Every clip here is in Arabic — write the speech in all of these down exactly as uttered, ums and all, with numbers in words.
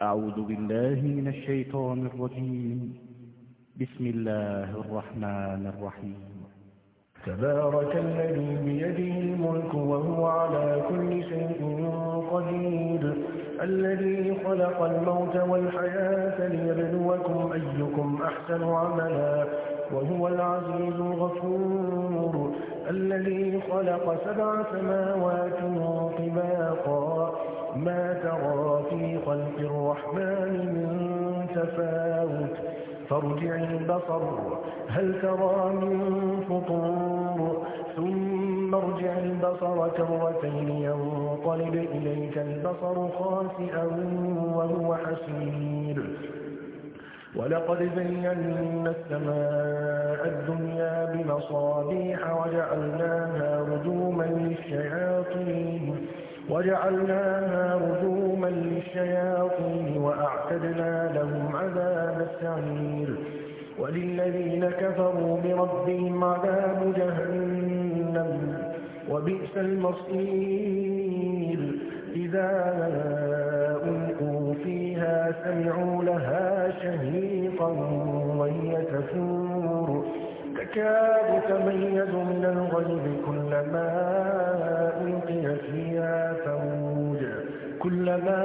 أعوذ بالله من الشيطان الرجيم. بسم الله الرحمن الرحيم. تبارك الذي بيده الملك وهو على كل شيء قدير، الذي خلق الموت والحياة ليبلوكم أيكم أحسن عملا وهو العزيز الغفور، الذي خلق سبع سماوات طباقا ما ترى في خلق الرحمن من تفاوت فارجع البصر هل ترى من فطور ثم ارجع البصر كرتين ينقلب إليك البصر خاسئا وهو حسير. ولقد زينا السماء الدنيا بمصابيح وجعلناها رجوما للشياطين وجعلناها رجوما للشياطين وأعتدنا لهم عذاب السعير. وللذين كفروا بربهم عذاب جهنم وبئس المصير. إذا ألقوا فيها سمعوا لها شهيقا وهي تفور تكاد تميز من الغيظ كلما ألقي فيها فوج كلما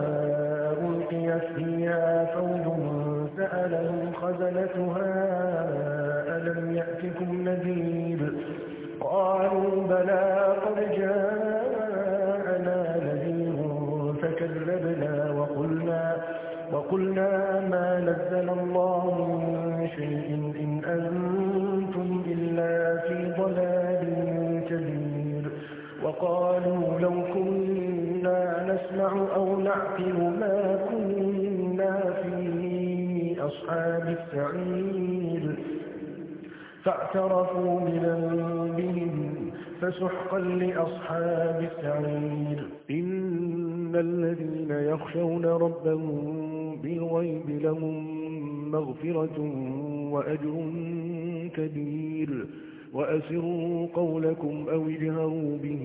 ألقي فيها فوج سألهم خزنتها ألم يأتكم نذير قالوا بلى قد جاءنا نذير فكذبنا وقلنا وقلنا ما نزل الله من شيء إن أنتم إلا في ضلال كبير. وقالوا لو كنا نسمع أو نعقل ما كنا في أصحاب السعير فاعترفوا بذنبهم فسحقا لأصحاب السعير. إن الذين يخشون ربهم بالغيب لهم مغفرة وأجر كبير. وأسروا قولكم أو اجهروا به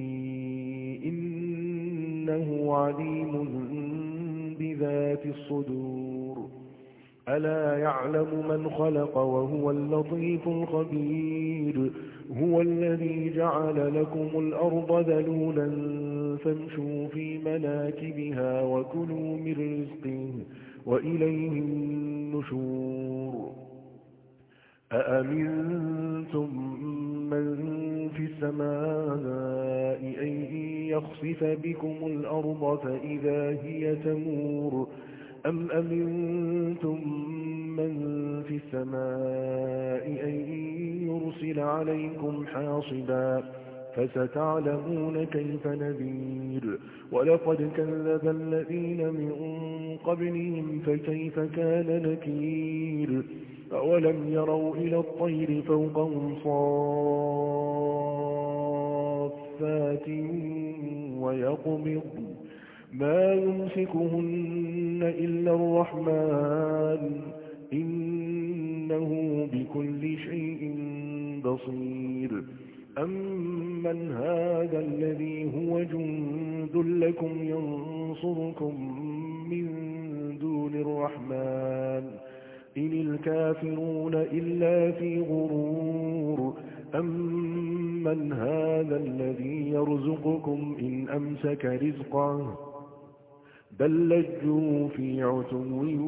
إنه عليم بذات الصدور. ألا يعلم من خلق وهو اللطيف الخبير. هو الذي جعل لكم الأرض ذلولا فامشوا في مناكبها وكلوا من رزقه وإليه النشور. أأمنتم من في السماء أن يخسف بكم الأرض فإذا هي تمور أم أمنتم من في السماء أن يرسل عليكم حاصبا فستعلمون كيف نذير. ولقد كذب الذين من قبلهم فكيف كان نكير. أولم يروا إلى الطير فوقهم صافات ويقبض ما يمسكهن إلا الرحمن إنه بكل شيء بصير. أمن هذا الذي هو جند لكم ينصركم من دون الرحمن إن الكافرون إلا في غرور. أمن هذا الذي يرزقكم إن أمسك رزقه بل لجوا في عتو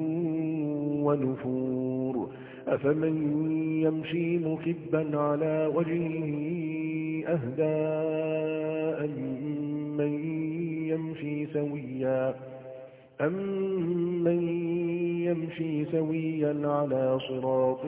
ونفور. أفمن يمشي مكبا على وجهه أهدى أمن يمشي سويا أمن يمشي سويا على صراط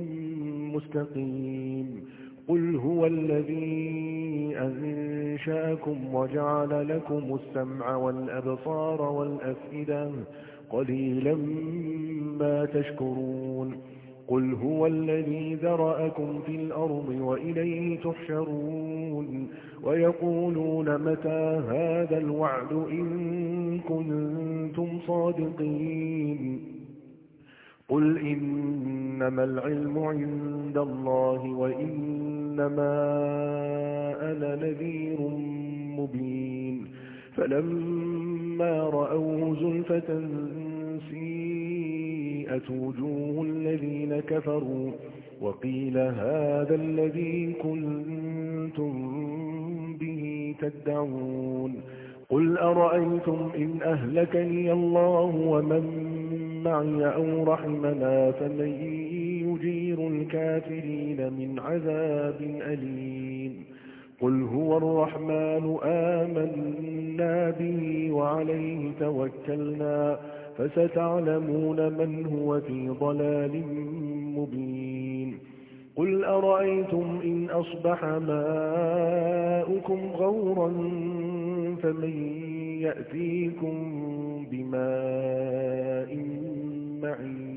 مستقيم. قل هو الذي أنشأكم وجعل لكم السمع والأبصار والأفئدة قليلا ما تشكرون. قل هو الذي ذرأكم في الأرض وإليه تحشرون. ويقولون متى هذا الوعد إن كنتم صادقين. قل إنما العلم عند الله وإنما أنا نذير مبين. فلما رأوه زلفة سيئت وجوه الذين كفروا وقيل هذا الذي كنتم به تدعون قل أرأيتم إن أهلكني الله ومن معي أو رحمنا فمن يجير الكافرين من عذاب أليم قل هو الرحمن آمنا به وعليه توكلنا فستعلمون من هو في ضلال مبين قل أرأيتم إن أصبح ماؤكم غورا فمن يأتيكم بماء معين